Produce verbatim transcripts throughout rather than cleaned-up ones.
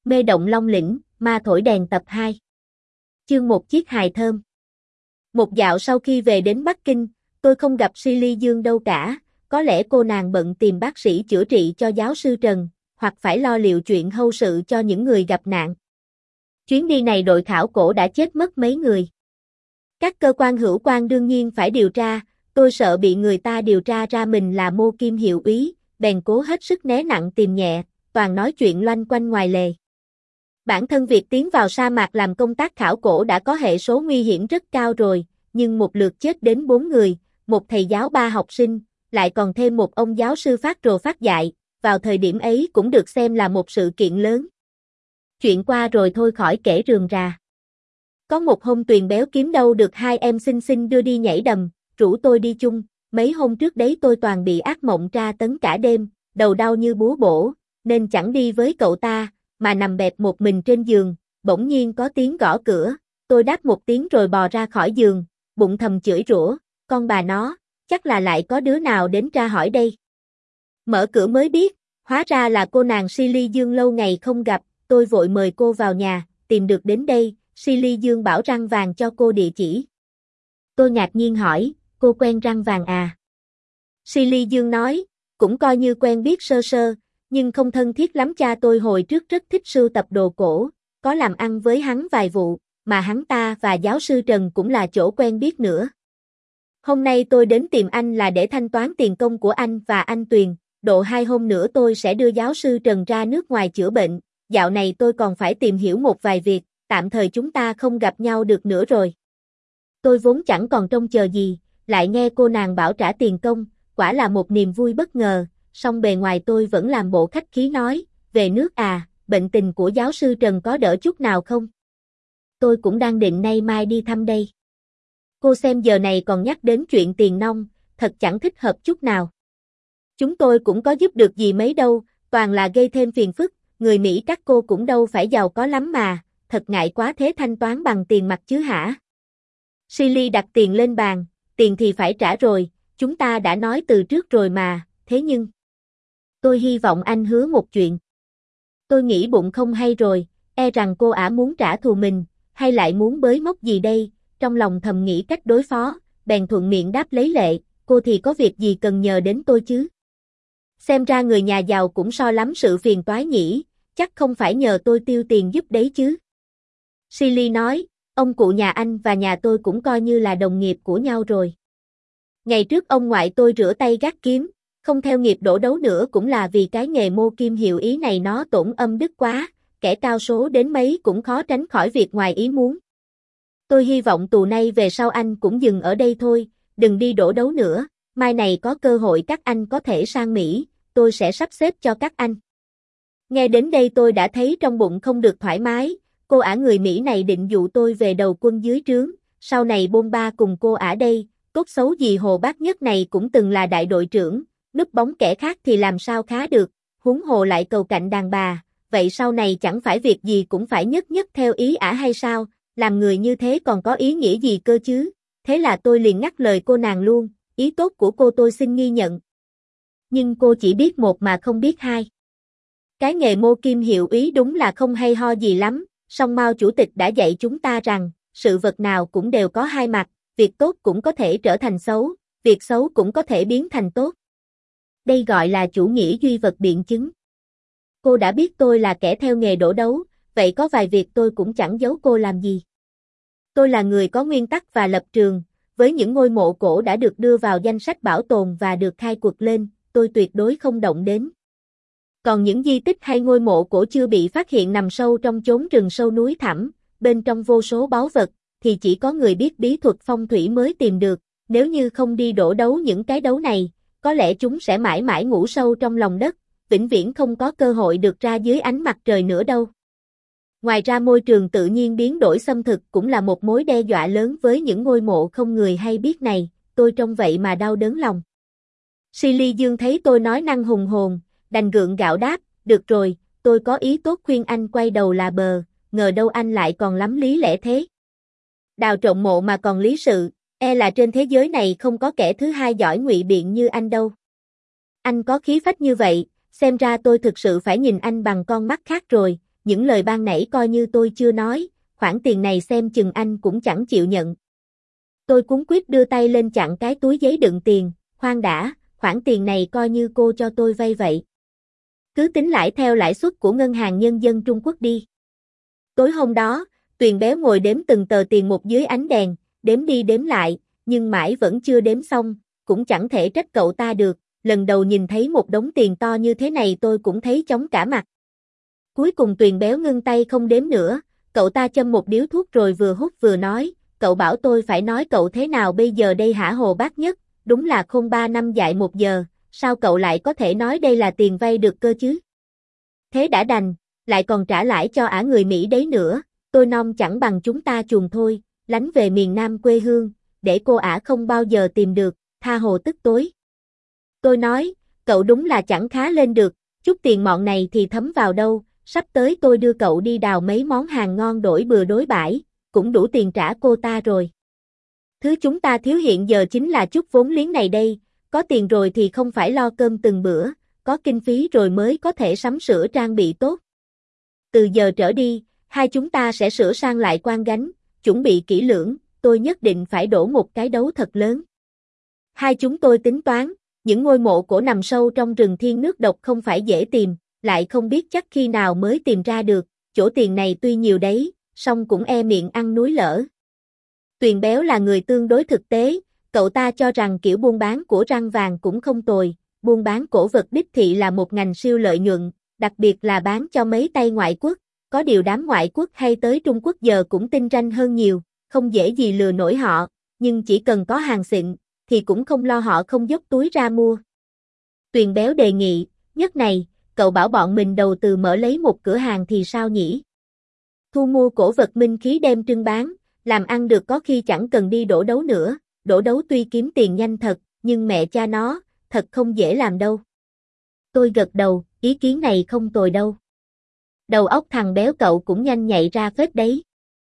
Mê động Long Lĩnh, ma thổi đèn tập hai. Chương một chiếc hài thơm. Một dạo sau khi về đến Bắc Kinh, tôi không gặp Silly Dương đâu cả, có lẽ cô nàng bận tìm bác sĩ chữa trị cho giáo sư Trần, hoặc phải lo liệu chuyện hâu sự cho những người gặp nạn. Chuyến đi này đội khảo cổ đã chết mất mấy người. Các cơ quan hữu quan đương nhiên phải điều tra, tôi sợ bị người ta điều tra ra mình là Mô Kim hiệu úy, bèn cố hết sức né nặng tìm nhẹ, toàn nói chuyện loanh quanh ngoài lề. Bản thân việc tiến vào sa mạc làm công tác khảo cổ đã có hệ số nguy hiểm rất cao rồi, nhưng một lượt chết đến bốn người, một thầy giáo ba học sinh, lại còn thêm một ông giáo sư phát rồ phát dạy, vào thời điểm ấy cũng được xem là một sự kiện lớn. Chuyện qua rồi thôi khỏi kể rườm rà. Có một hôm Tuyền béo kiếm đâu được hai em xinh xinh đưa đi nhảy đầm, rủ tôi đi chung, mấy hôm trước đấy tôi toàn bị ác mộng tra tấn cả đêm, đầu đau như búa bổ, nên chẳng đi với cậu ta, mà nằm bẹp một mình trên giường, bỗng nhiên có tiếng gõ cửa, tôi đáp một tiếng rồi bò ra khỏi giường, bụng thầm chửi rủa, con bà nó, chắc là lại có đứa nào đến tra hỏi đây. Mở cửa mới biết, hóa ra là cô nàng Silly Dương lâu ngày không gặp, tôi vội mời cô vào nhà, tìm được đến đây, Silly Dương bảo Răng Vàng cho cô địa chỉ. Tôi ngạc nhiên hỏi, cô quen Răng Vàng à? Silly Dương nói, cũng coi như quen biết sơ sơ, nhưng không thân thiết lắm, cha tôi hồi trước rất thích sưu tập đồ cổ, có làm ăn với hắn vài vụ, mà hắn ta và giáo sư Trần cũng là chỗ quen biết nữa. Hôm nay tôi đến tìm anh là để thanh toán tiền công của anh và anh Tuyền, độ hai hôm nữa tôi sẽ đưa giáo sư Trần ra nước ngoài chữa bệnh, dạo này tôi còn phải tìm hiểu một vài việc, tạm thời chúng ta không gặp nhau được nữa rồi. Tôi vốn chẳng còn trông chờ gì, lại nghe cô nàng bảo trả tiền công, quả là một niềm vui bất ngờ, song bề ngoài tôi vẫn làm bộ khách khí nói, về nước à, bệnh tình của giáo sư Trần có đỡ chút nào không? Tôi cũng đang định nay mai đi thăm đây. Cô xem giờ này còn nhắc đến chuyện tiền nong, thật chẳng thích hợp chút nào. Chúng tôi cũng có giúp được gì mấy đâu, toàn là gây thêm phiền phức, người Mỹ các cô cũng đâu phải giàu có lắm mà, thật ngại quá, thế thanh toán bằng tiền mặt chứ hả? Silly đặt tiền lên bàn, tiền thì phải trả rồi, chúng ta đã nói từ trước rồi mà, thế nhưng... Tôi hy vọng anh hứa một chuyện. Tôi nghĩ bụng không hay rồi, e rằng cô ả muốn trả thù mình, hay lại muốn bới móc gì đây, trong lòng thầm nghĩ cách đối phó, bèn thuận miệng đáp lấy lệ, cô thì có việc gì cần nhờ đến tôi chứ? Xem ra người nhà giàu cũng so lắm sự phiền toái nhỉ, chắc không phải nhờ tôi tiêu tiền giúp đấy chứ. Silly nói, ông cụ nhà anh và nhà tôi cũng coi như là đồng nghiệp của nhau rồi. Ngày trước ông ngoại tôi rửa tay gác kiếm, không theo nghiệp đổ đấu nữa cũng là vì cái nghề Mô Kim hiệu ý này nó tổn âm đức quá, kẻ cao số đến mấy cũng khó tránh khỏi việc ngoài ý muốn. Tôi hy vọng tù nay về sau anh cũng dừng ở đây thôi, đừng đi đổ đấu nữa, mai này có cơ hội các anh có thể sang Mỹ, tôi sẽ sắp xếp cho các anh. Nghe đến đây tôi đã thấy trong bụng không được thoải mái, cô ả người Mỹ này định dụ tôi về đầu quân dưới trướng, sau này bôn ba cùng cô ả đây, tốt xấu gì Hồ Bác Nhất này cũng từng là đại đội trưởng, núp bóng kẻ khác thì làm sao khá được, huống hồ lại cầu cạnh đàn bà, vậy sau này chẳng phải việc gì cũng phải nhất nhất theo ý ả hay sao, làm người như thế còn có ý nghĩa gì cơ chứ, thế là tôi liền ngắt lời cô nàng luôn, ý tốt của cô tôi xin ghi nhận. Nhưng cô chỉ biết một mà không biết hai. Cái nghề Mô Kim hiệu úy đúng là không hay ho gì lắm, song Mao chủ tịch đã dạy chúng ta rằng, sự vật nào cũng đều có hai mặt, việc tốt cũng có thể trở thành xấu, việc xấu cũng có thể biến thành tốt. Đây gọi là chủ nghĩa duy vật biện chứng. Cô đã biết tôi là kẻ theo nghề đổ đấu, vậy có vài việc tôi cũng chẳng giấu cô làm gì. Tôi là người có nguyên tắc và lập trường, với những ngôi mộ cổ đã được đưa vào danh sách bảo tồn và được khai quật lên, tôi tuyệt đối không động đến. Còn những di tích hay ngôi mộ cổ chưa bị phát hiện nằm sâu trong chốn rừng sâu núi thẳm, bên trong vô số báu vật, thì chỉ có người biết bí thuật phong thủy mới tìm được, nếu như không đi đổ đấu những cái đấu này, có lẽ chúng sẽ mãi mãi ngủ sâu trong lòng đất, vĩnh viễn không có cơ hội được ra dưới ánh mặt trời nữa đâu. Ngoài ra môi trường tự nhiên biến đổi xâm thực cũng là một mối đe dọa lớn với những ngôi mộ không người hay biết này, tôi trông vậy mà đau đớn lòng. Silly Dương thấy tôi nói năng hùng hồn, đành gượng gạo đáp, được rồi, tôi có ý tốt khuyên anh quay đầu là bờ, ngờ đâu anh lại còn lắm lý lẽ thế. Đào trộm mộ mà còn lý sự, e là trên thế giới này không có kẻ thứ hai giỏi ngụy biện như anh đâu. Anh có khí phách như vậy, xem ra tôi thực sự phải nhìn anh bằng con mắt khác rồi, những lời ban nãy coi như tôi chưa nói, khoản tiền này xem chừng anh cũng chẳng chịu nhận. Tôi cuống quýt đưa tay lên chặn cái túi giấy đựng tiền, khoan đã, khoản tiền này coi như cô cho tôi vay vậy. Cứ tính lãi theo lãi suất của Ngân hàng Nhân dân Trung Quốc đi. Tối hôm đó, Tuyền béo ngồi đếm từng tờ tiền một dưới ánh đèn, đếm đi đếm lại, nhưng mãi vẫn chưa đếm xong, cũng chẳng thể trách cậu ta được, lần đầu nhìn thấy một đống tiền to như thế này tôi cũng thấy chóng cả mặt. Cuối cùng Tuyền béo ngưng tay không đếm nữa, cậu ta châm một điếu thuốc rồi vừa hút vừa nói, cậu bảo tôi phải nói cậu thế nào bây giờ đây hả Hồ Bác Nhất, đúng là khôn ba năm dạy một giờ, sao cậu lại có thể nói đây là tiền vay được cơ chứ? Thế đã đành, lại còn trả lãi cho ả người Mỹ đấy nữa, tôi non chẳng bằng chúng ta chuồn thôi, lánh về miền Nam quê hương, để cô ả không bao giờ tìm được, tha hồ tức tối. Tôi nói, cậu đúng là chẳng khá lên được, chút tiền mọn này thì thấm vào đâu, sắp tới tôi đưa cậu đi đào mấy món hàng ngon đổi bừa đối bãi, cũng đủ tiền trả cô ta rồi. Thứ chúng ta thiếu hiện giờ chính là chút vốn liếng này đây, có tiền rồi thì không phải lo cơm từng bữa, có kinh phí rồi mới có thể sắm sửa trang bị tốt. Từ giờ trở đi, hai chúng ta sẽ sửa sang lại quan gánh, chuẩn bị kỹ lưỡng, tôi nhất định phải đổ một cái đấu thật lớn. Hai chúng tôi tính toán, những ngôi mộ cổ nằm sâu trong rừng thiên nước độc không phải dễ tìm, lại không biết chắc khi nào mới tìm ra được, chỗ tiền này tuy nhiều đấy, song cũng e miệng ăn núi lở. Tuyền béo là người tương đối thực tế, cậu ta cho rằng kiểu buôn bán của răng vàng cũng không tồi, buôn bán cổ vật đích thị là một ngành siêu lợi nhuận, đặc biệt là bán cho mấy tay ngoại quốc, có điều đám ngoại quốc hay tới Trung Quốc giờ cũng tinh ranh hơn nhiều, không dễ gì lừa nổi họ, nhưng chỉ cần có hàng xịn, thì cũng không lo họ không dốc túi ra mua. Tuyền béo đề nghị, nhất này, cậu bảo bọn mình đầu tư mở lấy một cửa hàng thì sao nhỉ? Thu mua cổ vật minh khí đem trưng bán, làm ăn được có khi chẳng cần đi đổ đấu nữa, đổ đấu tuy kiếm tiền nhanh thật, nhưng mẹ cha nó, thật không dễ làm đâu. Tôi gật đầu, ý kiến này không tồi đâu. Đầu óc thằng béo cậu cũng nhanh nhạy ra phết đấy.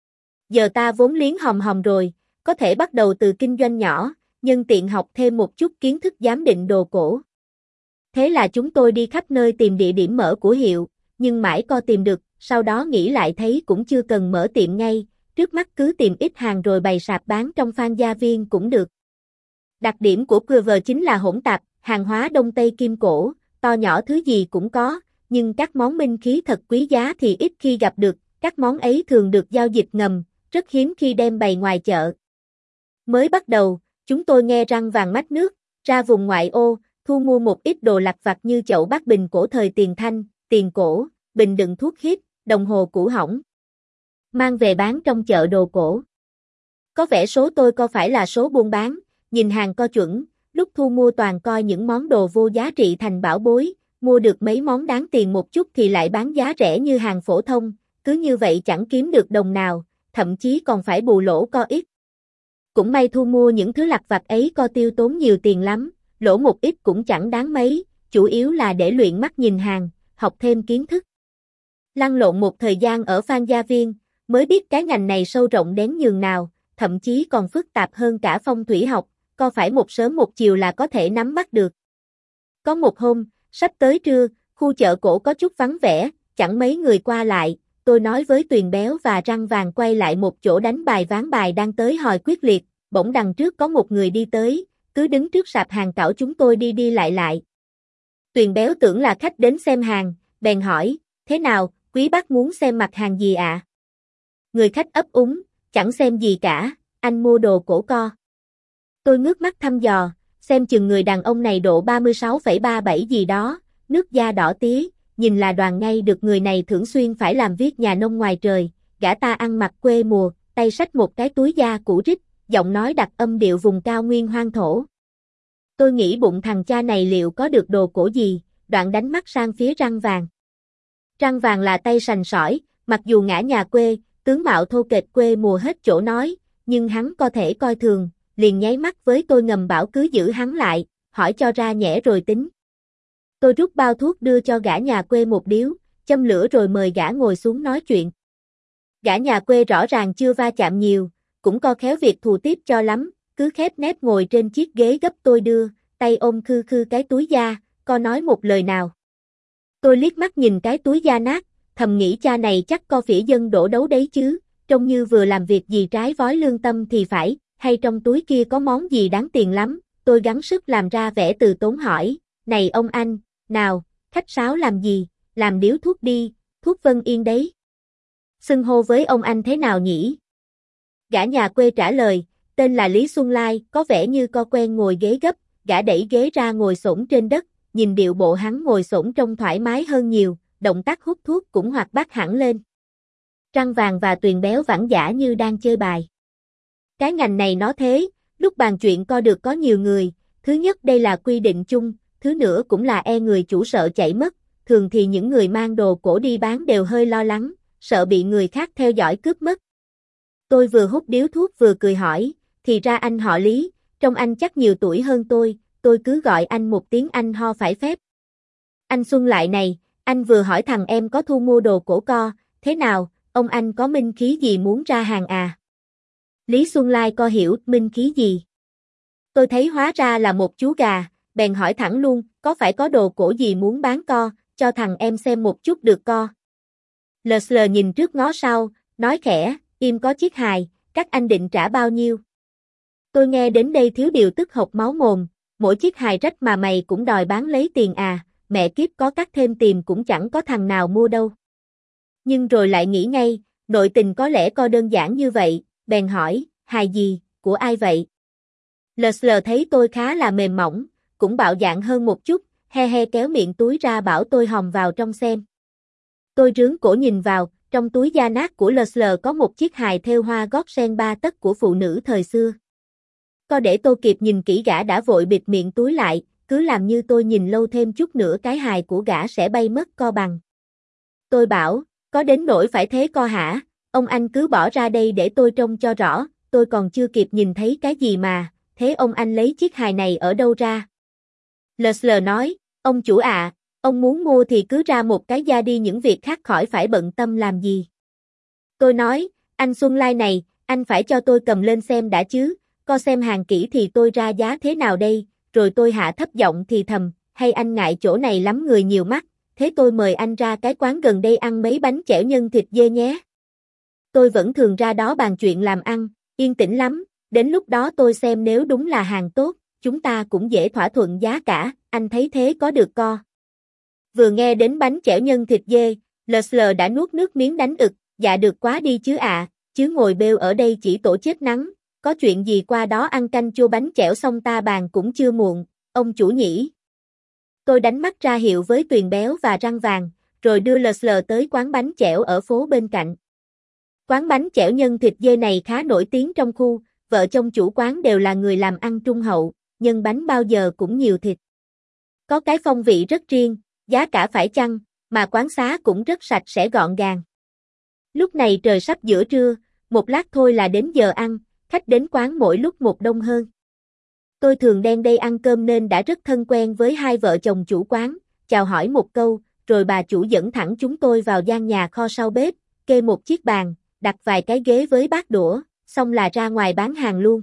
Giờ ta vốn liếng hòm hòm rồi, có thể bắt đầu từ kinh doanh nhỏ, nhân tiện học thêm một chút kiến thức giám định đồ cổ. Thế là chúng tôi đi khắp nơi tìm địa điểm mở của hiệu, nhưng mãi co tìm được, sau đó nghĩ lại thấy cũng chưa cần mở tiệm ngay, trước mắt cứ tìm ít hàng rồi bày sạp bán trong Phan Gia Viên cũng được. Đặc điểm của Clover chính là hỗn tạp, hàng hóa Đông Tây Kim cổ, to nhỏ thứ gì cũng có, nhưng các món minh khí thật quý giá thì ít khi gặp được, các món ấy thường được giao dịch ngầm, rất hiếm khi đem bày ngoài chợ. Mới bắt đầu, chúng tôi nghe răng vàng mách nước, ra vùng ngoại ô, thu mua một ít đồ lặt vặt như chậu bát bình cổ thời tiền Thanh, tiền cổ, bình đựng thuốc hít, đồng hồ cũ hỏng. Mang về bán trong chợ đồ cổ. Có vẻ số tôi có phải là số buôn bán, nhìn hàng co chuẩn, lúc thu mua toàn coi những món đồ vô giá trị thành bảo bối, mua được mấy món đáng tiền một chút thì lại bán giá rẻ như hàng phổ thông, cứ như vậy chẳng kiếm được đồng nào, thậm chí còn phải bù lỗ co ít. Cũng may thu mua những thứ lặt vặt ấy co tiêu tốn nhiều tiền lắm, lỗ một ít cũng chẳng đáng mấy, chủ yếu là để luyện mắt nhìn hàng, học thêm kiến thức. Lăn lộn một thời gian ở Phan Gia Viên, mới biết cái ngành này sâu rộng đến nhường nào, thậm chí còn phức tạp hơn cả phong thủy học, có phải một sớm một chiều là có thể nắm bắt được. Có một hôm, sắp tới trưa, khu chợ cổ có chút vắng vẻ, chẳng mấy người qua lại, tôi nói với Tuyền béo và răng vàng quay lại một chỗ đánh bài ván bài đang tới hồi quyết liệt, bỗng đằng trước có một người đi tới, cứ đứng trước sạp hàng cảo chúng tôi đi đi lại lại. Tuyền béo tưởng là khách đến xem hàng, bèn hỏi, thế nào, quý bác muốn xem mặt hàng gì ạ? À? Người khách ấp úng, chẳng xem gì cả, anh mua đồ cổ co. Tôi ngước mắt thăm dò, xem chừng người đàn ông này độ ba mươi sáu phẩy ba bảy gì đó, nước da đỏ tía, nhìn là đoàn ngay được người này thường xuyên phải làm việc nhà nông ngoài trời, gã ta ăn mặc quê mùa, tay xách một cái túi da cũ rích, giọng nói đặc âm điệu vùng cao nguyên hoang thổ. Tôi nghĩ bụng thằng cha này liệu có được đồ cổ gì, đoạn đánh mắt sang phía răng vàng. Răng vàng là tay sành sỏi, mặc dù ngã nhà quê, tướng mạo thô kệch quê mùa hết chỗ nói, nhưng hắn có thể coi thường, liền nháy mắt với tôi ngầm bảo cứ giữ hắn lại, hỏi cho ra nhẽ rồi tính. Tôi rút bao thuốc đưa cho gã nhà quê một điếu, châm lửa rồi mời gã ngồi xuống nói chuyện. Gã nhà quê rõ ràng chưa va chạm nhiều, cũng co khéo việc thù tiếp cho lắm, cứ khép nép ngồi trên chiếc ghế gấp tôi đưa, tay ôm khư khư cái túi da, co nói một lời nào. Tôi liếc mắt nhìn cái túi da nát, thầm nghĩ cha này chắc co phỉ dân đổ đấu đấy chứ, trông như vừa làm việc gì trái vói lương tâm thì phải, hay trong túi kia có món gì đáng tiền lắm, tôi gắng sức làm ra vẻ từ tốn hỏi, này ông anh, nào, khách sáo làm gì, làm điếu thuốc đi, thuốc Vân Yên đấy. Xưng hô với ông anh thế nào nhỉ? Gã nhà quê trả lời, tên là Lý Xuân Lai, có vẻ như co quen ngồi ghế gấp, gã đẩy ghế ra ngồi xổm trên đất, nhìn điệu bộ hắn ngồi xổm trông thoải mái hơn nhiều, động tác hút thuốc cũng hoạt bát hẳn lên. Trăng Vàng và Tuyền Béo vãng dã như đang chơi bài. Cái ngành này nó thế, lúc bàn chuyện co được có nhiều người, thứ nhất đây là quy định chung, thứ nữa cũng là e người chủ sợ chạy mất, thường thì những người mang đồ cổ đi bán đều hơi lo lắng, sợ bị người khác theo dõi cướp mất. Tôi vừa hút điếu thuốc vừa cười hỏi, thì ra anh họ Lý, trông anh chắc nhiều tuổi hơn tôi, tôi cứ gọi anh một tiếng anh ho phải phép. Anh Xuân Lại này, anh vừa hỏi thằng em có thu mua đồ cổ co, thế nào, ông anh có minh khí gì muốn ra hàng à? Lý Xuân Lai co hiểu minh khí gì. Tôi thấy hóa ra là một chú gà, bèn hỏi thẳng luôn, có phải có đồ cổ gì muốn bán co, cho thằng em xem một chút được co. lờ lờ nhìn trước ngó sau, nói khẽ, im có chiếc hài, các anh định trả bao nhiêu? Tôi nghe đến đây thiếu điều tức hộc máu mồm, mỗi chiếc hài rách mà mày cũng đòi bán lấy tiền à, mẹ kiếp có cắt thêm tìm cũng chẳng có thằng nào mua đâu. Nhưng rồi lại nghĩ ngay, nội tình có lẽ co đơn giản như vậy, bèn hỏi, hài gì, của ai vậy? lờ lờ thấy tôi khá là mềm mỏng, cũng bạo dạn hơn một chút, he he kéo miệng túi ra bảo tôi hòm vào trong xem. Tôi rướn cổ nhìn vào, trong túi da nát của lờ lờ có một chiếc hài thêu hoa gót sen ba tấc của phụ nữ thời xưa. Có để tôi kịp nhìn kỹ gã đã vội bịt miệng túi lại, cứ làm như tôi nhìn lâu thêm chút nữa cái hài của gã sẽ bay mất co bằng. Tôi bảo, có đến nỗi phải thế co hả, ông anh cứ bỏ ra đây để tôi trông cho rõ, tôi còn chưa kịp nhìn thấy cái gì mà, thế ông anh lấy chiếc hài này ở đâu ra? lờ lờ nói, ông chủ ạ, à, ông muốn mua thì cứ ra một cái da đi những việc khác khỏi phải bận tâm làm gì. Tôi nói, anh Xuân Lai này, anh phải cho tôi cầm lên xem đã chứ, co xem hàng kỹ thì tôi ra giá thế nào đây, rồi tôi hạ thấp giọng thì thầm, hay anh ngại chỗ này lắm người nhiều mắt, thế tôi mời anh ra cái quán gần đây ăn mấy bánh chẻo nhân thịt dê nhé. Tôi vẫn thường ra đó bàn chuyện làm ăn, yên tĩnh lắm, đến lúc đó tôi xem nếu đúng là hàng tốt, chúng ta cũng dễ thỏa thuận giá cả, anh thấy thế có được co. Vừa nghe đến bánh chẻo nhân thịt dê, lờ lờ đã nuốt nước miếng đánh ực, dạ được quá đi chứ ạ, à, chứ ngồi bêu ở đây chỉ tổ chết nắng, có chuyện gì qua đó ăn canh chua bánh chẻo xong ta bàn cũng chưa muộn, ông chủ nhỉ. Tôi đánh mắt ra hiệu với Tuyền Béo và Răng Vàng, rồi đưa lờ lờ tới quán bánh chẻo ở phố bên cạnh. Quán bánh chẻo nhân thịt dê này khá nổi tiếng trong khu, vợ chồng chủ quán đều là người làm ăn trung hậu, nhân bánh bao giờ cũng nhiều thịt. Có cái phong vị rất riêng, giá cả phải chăng, mà quán xá cũng rất sạch sẽ gọn gàng. Lúc này trời sắp giữa trưa, một lát thôi là đến giờ ăn, khách đến quán mỗi lúc một đông hơn. Tôi thường đen đây ăn cơm nên đã rất thân quen với hai vợ chồng chủ quán, chào hỏi một câu, rồi bà chủ dẫn thẳng chúng tôi vào gian nhà kho sau bếp, kê một chiếc bàn, đặt vài cái ghế với bát đũa, xong là ra ngoài bán hàng luôn.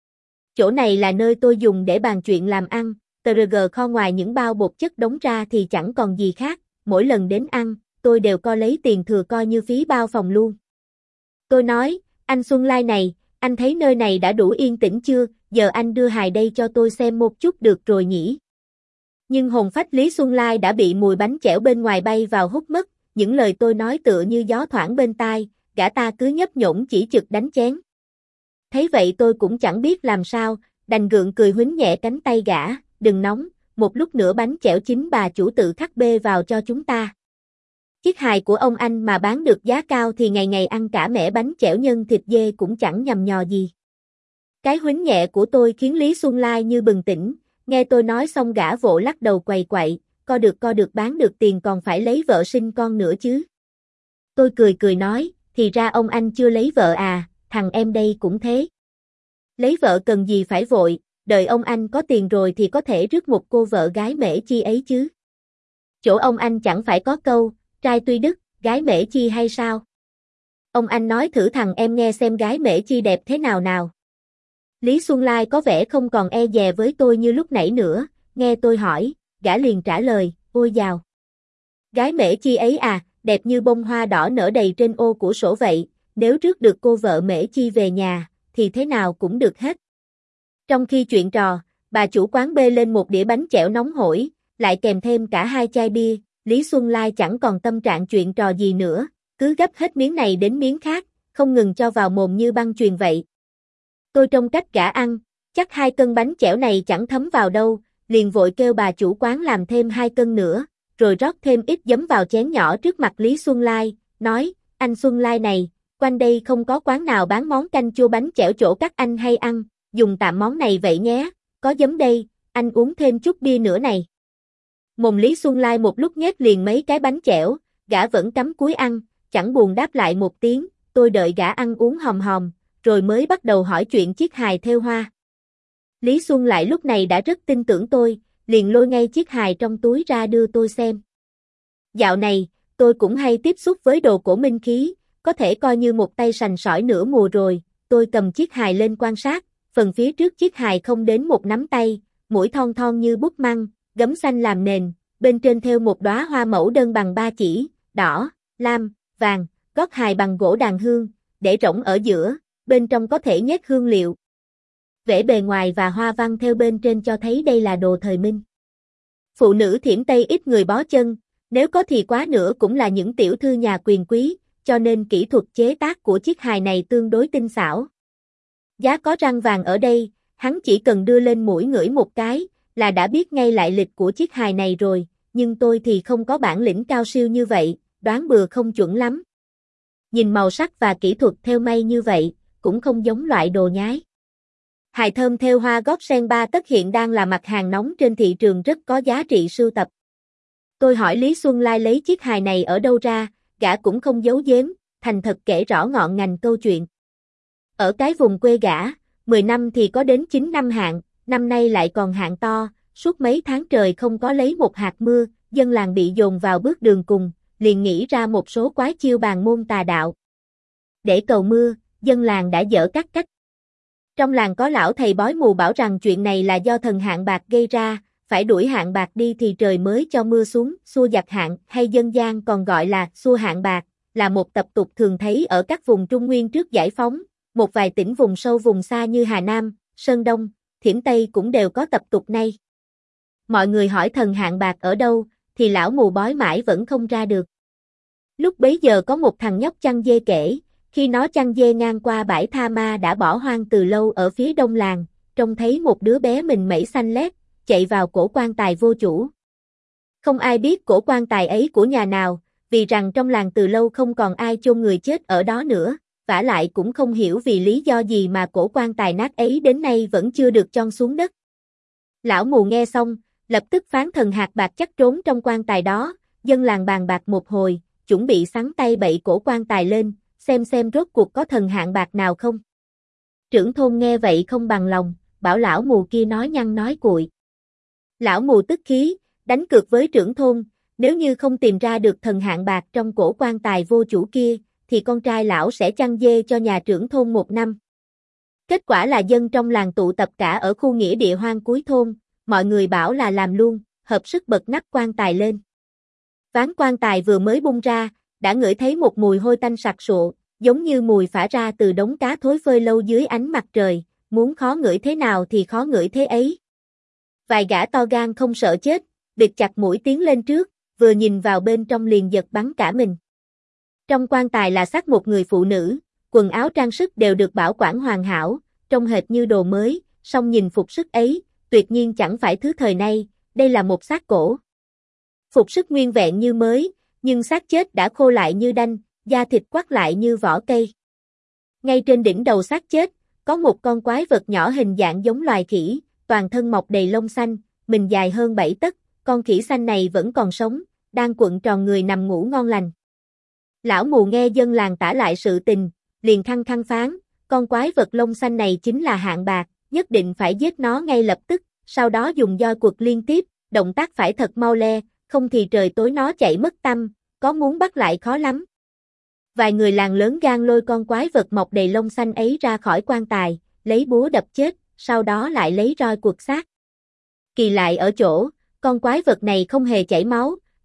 Chỗ này là nơi tôi dùng để bàn chuyện làm ăn, tờ rờ kho ngoài những bao bột chất đống ra thì chẳng còn gì khác, mỗi lần đến ăn, tôi đều co lấy tiền thừa coi như phí bao phòng luôn. Tôi nói, anh Xuân Lai này, anh thấy nơi này đã đủ yên tĩnh chưa, giờ anh đưa hài đây cho tôi xem một chút được rồi nhỉ. Nhưng hồn phách Lý Xuân Lai đã bị mùi bánh chẻo bên ngoài bay vào hút mất, những lời tôi nói tựa như gió thoảng bên tai, gã ta cứ nhấp nhổm chỉ chực đánh chén. Thấy vậy tôi cũng chẳng biết làm sao, đành gượng cười huýnh nhẹ cánh tay gã, đừng nóng, một lúc nữa bánh chẻo chính bà chủ tự khắc bê vào cho chúng ta. Chiếc hài của ông anh mà bán được giá cao thì ngày ngày ăn cả mẻ bánh chẻo nhân thịt dê cũng chẳng nhầm nhò gì. Cái huýnh nhẹ của tôi khiến Lý Xuân Lai như bừng tỉnh, nghe tôi nói xong gã vỗ lắc đầu quầy quậy, co được co được bán được tiền còn phải lấy vợ sinh con nữa chứ. Tôi cười cười nói, thì ra ông anh chưa lấy vợ à, thằng em đây cũng thế. Lấy vợ cần gì phải vội, đợi ông anh có tiền rồi thì có thể rước một cô vợ gái mễ chi ấy chứ. Chỗ ông anh chẳng phải có câu, trai tuy đức, gái mễ chi hay sao? Ông anh nói thử thằng em nghe xem gái mễ chi đẹp thế nào nào. Lý Xuân Lai có vẻ không còn e dè với tôi như lúc nãy nữa, nghe tôi hỏi, gã liền trả lời, ôi dào. Gái mễ chi ấy à, đẹp như bông hoa đỏ nở đầy trên ô của sổ vậy, nếu rước được cô vợ Mễ Chi về nhà, thì thế nào cũng được hết. Trong khi chuyện trò, bà chủ quán bê lên một đĩa bánh chẻo nóng hổi, lại kèm thêm cả hai chai bia, Lý Xuân Lai chẳng còn tâm trạng chuyện trò gì nữa, cứ gấp hết miếng này đến miếng khác, không ngừng cho vào mồm như băng chuyền vậy. Tôi trông cách gã ăn, chắc hai cân bánh chẻo này chẳng thấm vào đâu, liền vội kêu bà chủ quán làm thêm hai cân nữa, rồi rót thêm ít giấm vào chén nhỏ trước mặt Lý Xuân Lai, nói, anh Xuân Lai này, quanh đây không có quán nào bán món canh chua bánh chẻo chỗ các anh hay ăn, dùng tạm món này vậy nhé, có giấm đây, anh uống thêm chút bia nữa này. Mồm Lý Xuân Lai một lúc nhét liền mấy cái bánh chẻo, gã vẫn cắm cúi ăn, chẳng buồn đáp lại một tiếng, tôi đợi gã ăn uống hòm hòm, rồi mới bắt đầu hỏi chuyện chiếc hài thêu hoa. Lý Xuân lại lúc này đã rất tin tưởng tôi, liền lôi ngay chiếc hài trong túi ra đưa tôi xem. Dạo này, tôi cũng hay tiếp xúc với đồ cổ minh khí, có thể coi như một tay sành sỏi nửa mùa rồi, tôi cầm chiếc hài lên quan sát, phần phía trước chiếc hài không đến một nắm tay, mũi thon thon như bút măng, gấm xanh làm nền, bên trên thêu một đóa hoa mẫu đơn bằng ba chỉ, đỏ, lam, vàng, gót hài bằng gỗ đàn hương, để rỗng ở giữa, bên trong có thể nhét hương liệu. Vẽ bề ngoài và hoa văn theo bên trên cho thấy đây là đồ thời Minh. Phụ nữ thiểm Tây ít người bó chân, nếu có thì quá nữa cũng là những tiểu thư nhà quyền quý, cho nên kỹ thuật chế tác của chiếc hài này tương đối tinh xảo. Giá có răng vàng ở đây, hắn chỉ cần đưa lên mũi ngửi một cái, là đã biết ngay lại lịch của chiếc hài này rồi, nhưng tôi thì không có bản lĩnh cao siêu như vậy, đoán bừa không chuẩn lắm. Nhìn màu sắc và kỹ thuật thêu may như vậy, cũng không giống loại đồ nhái. Hài thơm thêu hoa gót sen ba tấc hiện đang là mặt hàng nóng trên thị trường rất có giá trị sưu tập. Tôi hỏi Lý Xuân Lai lấy chiếc hài này ở đâu ra, gã cũng không giấu giếm, thành thật kể rõ ngọn ngành câu chuyện. Ở cái vùng quê gã, mười năm thì có đến chín năm hạn, năm nay lại còn hạn to, suốt mấy tháng trời không có lấy một hạt mưa, dân làng bị dồn vào bước đường cùng, liền nghĩ ra một số quái chiêu bàn môn tà đạo. Để cầu mưa, dân làng đã dở các cách. Trong làng có lão thầy bói mù bảo rằng chuyện này là do thần hạn bạc gây ra, phải đuổi hạn bạc đi thì trời mới cho mưa xuống, xua giặc hạn hay dân gian còn gọi là xua hạn bạc, là một tập tục thường thấy ở các vùng Trung Nguyên trước giải phóng, một vài tỉnh vùng sâu vùng xa như Hà Nam, Sơn Đông, Thiểm Tây cũng đều có tập tục này. Mọi người hỏi thần hạn bạc ở đâu, thì lão mù bói mãi vẫn không ra được. Lúc bấy giờ có một thằng nhóc chăn dê kể, khi nó chăn dê ngang qua bãi tha ma đã bỏ hoang từ lâu ở phía đông làng, trông thấy một đứa bé mình mẩy xanh lét, chạy vào cổ quan tài vô chủ. Không ai biết cổ quan tài ấy của nhà nào, vì rằng trong làng từ lâu không còn ai chôn người chết ở đó nữa, vả lại cũng không hiểu vì lý do gì mà cổ quan tài nát ấy đến nay vẫn chưa được chôn xuống đất. Lão mù nghe xong, lập tức phán thần hạt bạc chắc trốn trong quan tài đó, dân làng bàn bạc một hồi, chuẩn bị sắn tay bậy cổ quan tài lên, xem xem rốt cuộc có thần hạn bạc nào không. Trưởng thôn nghe vậy không bằng lòng, bảo lão mù kia nói nhăng nói cuội. Lão mù tức khí, đánh cược với trưởng thôn, nếu như không tìm ra được thần hạn bạc trong cổ quan tài vô chủ kia, thì con trai lão sẽ chăn dê cho nhà trưởng thôn một năm. Kết quả là dân trong làng tụ tập cả ở khu nghĩa địa hoang cuối thôn, mọi người bảo là làm luôn, hợp sức bật nắp quan tài lên. Ván quan tài vừa mới bung ra, đã ngửi thấy một mùi hôi tanh sặc sụa, giống như mùi phả ra từ đống cá thối phơi lâu dưới ánh mặt trời, muốn khó ngửi thế nào thì khó ngửi thế ấy. Vài gã to gan không sợ chết, bịt chặt mũi tiến lên trước, vừa nhìn vào bên trong liền giật bắn cả mình. Trong quan tài là xác một người phụ nữ, quần áo trang sức đều được bảo quản hoàn hảo, trông hệt như đồ mới, song nhìn phục sức ấy, tuyệt nhiên chẳng phải thứ thời nay, đây là một xác cổ. Phục sức nguyên vẹn như mới, nhưng xác chết đã khô lại như đanh, da thịt quắt lại như vỏ cây. Ngay trên đỉnh đầu xác chết, có một con quái vật nhỏ hình dạng giống loài khỉ, toàn thân mọc đầy lông xanh, mình dài hơn bảy tấc, con khỉ xanh này vẫn còn sống, đang cuộn tròn người nằm ngủ ngon lành. Lão mù nghe dân làng tả lại sự tình, liền khăng khăng phán, con quái vật lông xanh này chính là hạn bạc, nhất định phải giết nó ngay lập tức, sau đó dùng roi quật liên tiếp, động tác phải thật mau le, không thì trời tối nó chạy mất tăm, có muốn bắt lại khó lắm. Vài người làng lớn gan lôi con quái vật mọc đầy lông xanh ấy ra khỏi quan tài, lấy búa đập chết, sau đó lại lấy roi quật xác. Kỳ lại ở chỗ, con quái vật này không hề chảy máu,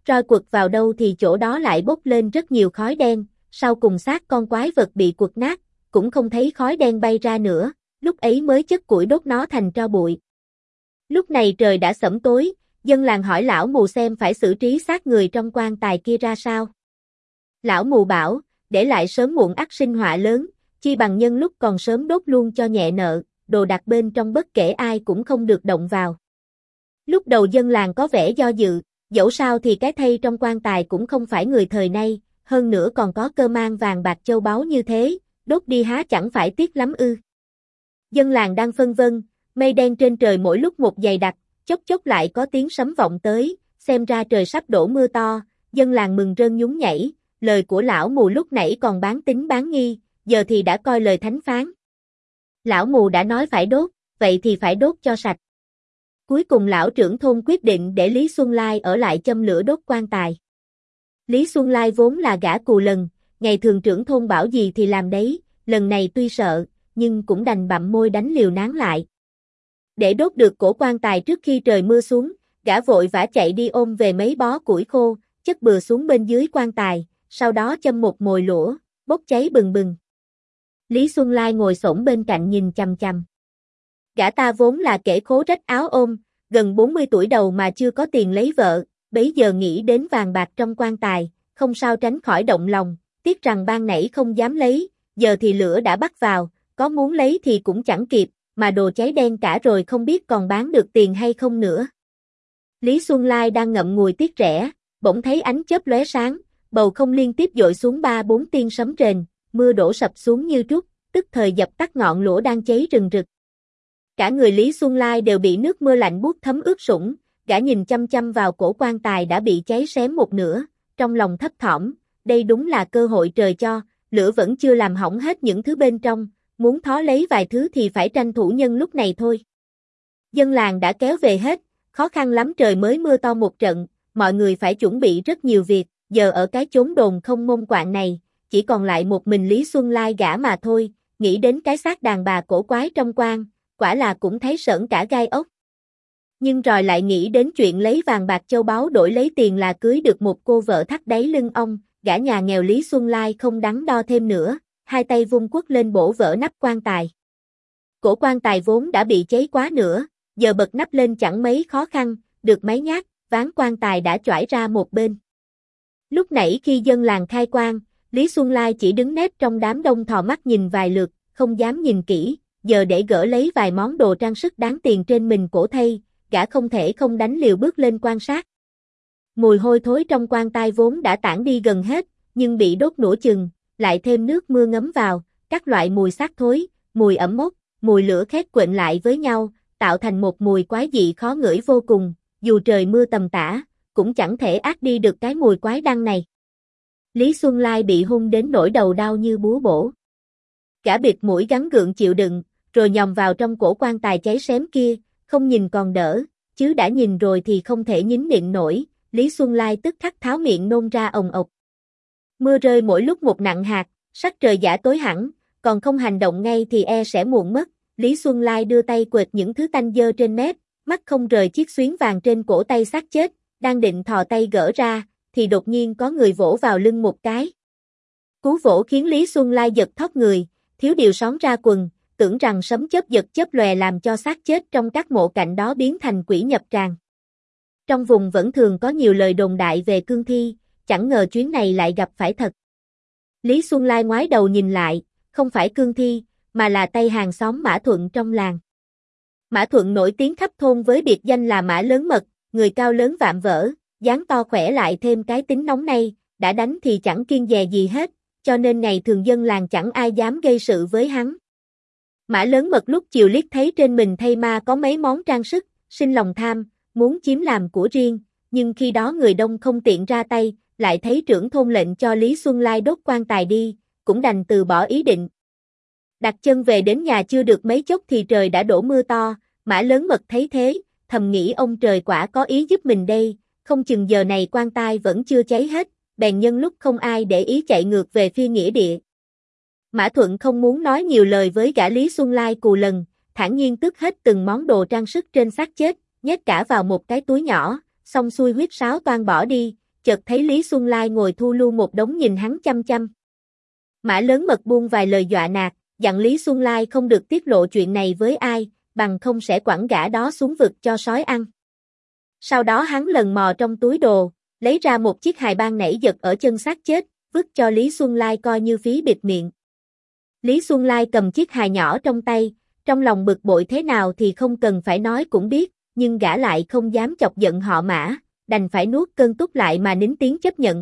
roi quật vào đâu thì chỗ đó lại bốc lên rất nhiều khói đen, sau cùng xác con quái vật bị quật nát, cũng không thấy khói đen bay ra nữa, lúc ấy mới chất củi đốt nó thành tro bụi. Lúc này trời đã sẫm tối, dân làng hỏi lão mù xem phải xử trí xác người trong quan tài kia ra sao. Lão mù bảo, để lại sớm muộn ắt sinh họa lớn, chi bằng nhân lúc còn sớm đốt luôn cho nhẹ nợ, đồ đạc bên trong bất kể ai cũng không được động vào. Lúc đầu dân làng có vẻ do dự, dẫu sao thì cái thây trong quan tài cũng không phải người thời nay, hơn nữa còn có cơ mang vàng bạc châu báu như thế, đốt đi há chẳng phải tiếc lắm ư. Dân làng đang phân vân, mây đen trên trời mỗi lúc một dày đặc, chốc chốc lại có tiếng sấm vọng tới, xem ra trời sắp đổ mưa to, dân làng mừng rơn nhún nhảy, lời của lão mù lúc nãy còn bán tín bán nghi, giờ thì đã coi lời thánh phán. Lão mù đã nói phải đốt, vậy thì phải đốt cho sạch. Cuối cùng lão trưởng thôn quyết định để Lý Xuân Lai ở lại châm lửa đốt quan tài. Lý Xuân Lai vốn là gã cù lần, ngày thường trưởng thôn bảo gì thì làm đấy, lần này tuy sợ, nhưng cũng đành bặm môi đánh liều nán lại. Để đốt được cổ quan tài trước khi trời mưa xuống, gã vội vã chạy đi ôm về mấy bó củi khô, chất bừa xuống bên dưới quan tài, sau đó châm một mồi lửa, bốc cháy bừng bừng. Lý Xuân Lai ngồi xổm bên cạnh nhìn chằm chằm. Gã ta vốn là kẻ khố rách áo ôm, gần bốn mươi tuổi đầu mà chưa có tiền lấy vợ, bấy giờ nghĩ đến vàng bạc trong quan tài, không sao tránh khỏi động lòng, tiếc rằng ban nãy không dám lấy, giờ thì lửa đã bắt vào, có muốn lấy thì cũng chẳng kịp, mà đồ cháy đen cả rồi không biết còn bán được tiền hay không nữa. Lý Xuân Lai đang ngậm ngùi tiếc rẻ, bỗng thấy ánh chớp lóe sáng, bầu không liên tiếp dội xuống ba bốn tiên sấm rền, mưa đổ sập xuống như trút, tức thời dập tắt ngọn lửa đang cháy rừng rực. Cả người Lý Xuân Lai đều bị nước mưa lạnh buốt thấm ướt sũng, gã nhìn chăm chăm vào cổ quan tài đã bị cháy xém một nửa, trong lòng thấp thỏm, đây đúng là cơ hội trời cho, lửa vẫn chưa làm hỏng hết những thứ bên trong, muốn thó lấy vài thứ thì phải tranh thủ nhân lúc này thôi. Dân làng đã kéo về hết, khó khăn lắm trời mới mưa to một trận, mọi người phải chuẩn bị rất nhiều việc, giờ ở cái chốn đồn không môn quạng này, chỉ còn lại một mình Lý Xuân Lai gã mà thôi, nghĩ đến cái xác đàn bà cổ quái trong quan, quả là cũng thấy sởn cả gai ốc. Nhưng rồi lại nghĩ đến chuyện lấy vàng bạc châu báu đổi lấy tiền là cưới được một cô vợ thắt đáy lưng ông, gã nhà nghèo Lý Xuân Lai không đắn đo thêm nữa, hai tay vung quất lên bổ vỡ nắp quan tài. Cổ quan tài vốn đã bị cháy quá nữa, giờ bật nắp lên chẳng mấy khó khăn, được mấy nhát, ván quan tài đã choải ra một bên. Lúc nãy khi dân làng khai quan, Lý Xuân Lai chỉ đứng nép trong đám đông thò mắt nhìn vài lượt, không dám nhìn kỹ, giờ để gỡ lấy vài món đồ trang sức đáng tiền trên mình cổ thây, gã không thể không đánh liều bước lên quan sát. Mùi hôi thối trong quan tài vốn đã tản đi gần hết, nhưng bị đốt nửa chừng, lại thêm nước mưa ngấm vào, các loại mùi xác thối, mùi ẩm mốc, mùi lửa khét quện lại với nhau, tạo thành một mùi quái dị khó ngửi vô cùng, dù trời mưa tầm tã, cũng chẳng thể át đi được cái mùi quái đăng này. Lý Xuân Lai bị hung đến nỗi đầu đau như búa bổ. Gã bịt mũi gắng gượng chịu đựng, rồi nhòm vào trong cổ quan tài cháy xém kia, không nhìn còn đỡ, chứ đã nhìn rồi thì không thể nhín miệng nổi, Lý Xuân Lai tức khắc tháo miệng nôn ra ồng ộc. Mưa rơi mỗi lúc một nặng hạt, sắc trời đã tối hẳn, còn không hành động ngay thì e sẽ muộn mất, Lý Xuân Lai đưa tay quệt những thứ tanh dơ trên mép, mắt không rời chiếc xuyến vàng trên cổ tay xác chết, đang định thò tay gỡ ra, thì đột nhiên có người vỗ vào lưng một cái. Cú vỗ khiến Lý Xuân Lai giật thót người, thiếu điều xón ra quần, tưởng rằng sấm chớp giật chớp lòe làm cho xác chết trong các mộ cạnh đó biến thành quỷ nhập tràng. Trong vùng vẫn thường có nhiều lời đồn đại về cương thi, chẳng ngờ chuyến này lại gặp phải thật. Lý Xuân Lai ngoái đầu nhìn lại, không phải cương thi, mà là tay hàng xóm Mã Thuận trong làng. Mã Thuận nổi tiếng khắp thôn với biệt danh là Mã Lớn Mật, người cao lớn vạm vỡ, dáng to khỏe lại thêm cái tính nóng này, đã đánh thì chẳng kiêng dè gì hết, cho nên ngày thường dân làng chẳng ai dám gây sự với hắn. Mã Lớn Mật lúc chiều liếc thấy trên mình thây ma có mấy món trang sức, sinh lòng tham, muốn chiếm làm của riêng, nhưng khi đó người đông không tiện ra tay, lại thấy trưởng thôn lệnh cho Lý Xuân Lai đốt quan tài đi, cũng đành từ bỏ ý định. Đặt chân về đến nhà chưa được mấy chốc thì trời đã đổ mưa to, Mã Lớn Mật thấy thế, thầm nghĩ ông trời quả có ý giúp mình đây, không chừng giờ này quan tài vẫn chưa cháy hết, bèn nhân lúc không ai để ý chạy ngược về phía nghĩa địa. Mã Thuận không muốn nói nhiều lời với gã Lý Xuân Lai cù lần, thản nhiên tước hết từng món đồ trang sức trên xác chết, nhét cả vào một cái túi nhỏ, xong xuôi huyết sáo toan bỏ đi, chợt thấy Lý Xuân Lai ngồi thu lưu một đống nhìn hắn chăm chăm. Mã Lớn Mật buông vài lời dọa nạt, dặn Lý Xuân Lai không được tiết lộ chuyện này với ai, bằng không sẽ quẳng gã đó xuống vực cho sói ăn. Sau đó hắn lần mò trong túi đồ, lấy ra một chiếc hài ban nãy giật ở chân xác chết, vứt cho Lý Xuân Lai coi như phí bịt miệng. Lý Xuân Lai cầm chiếc hài nhỏ trong tay, trong lòng bực bội thế nào thì không cần phải nói cũng biết, nhưng gã lại không dám chọc giận họ Mã, đành phải nuốt cơn túc lại mà nín tiếng chấp nhận.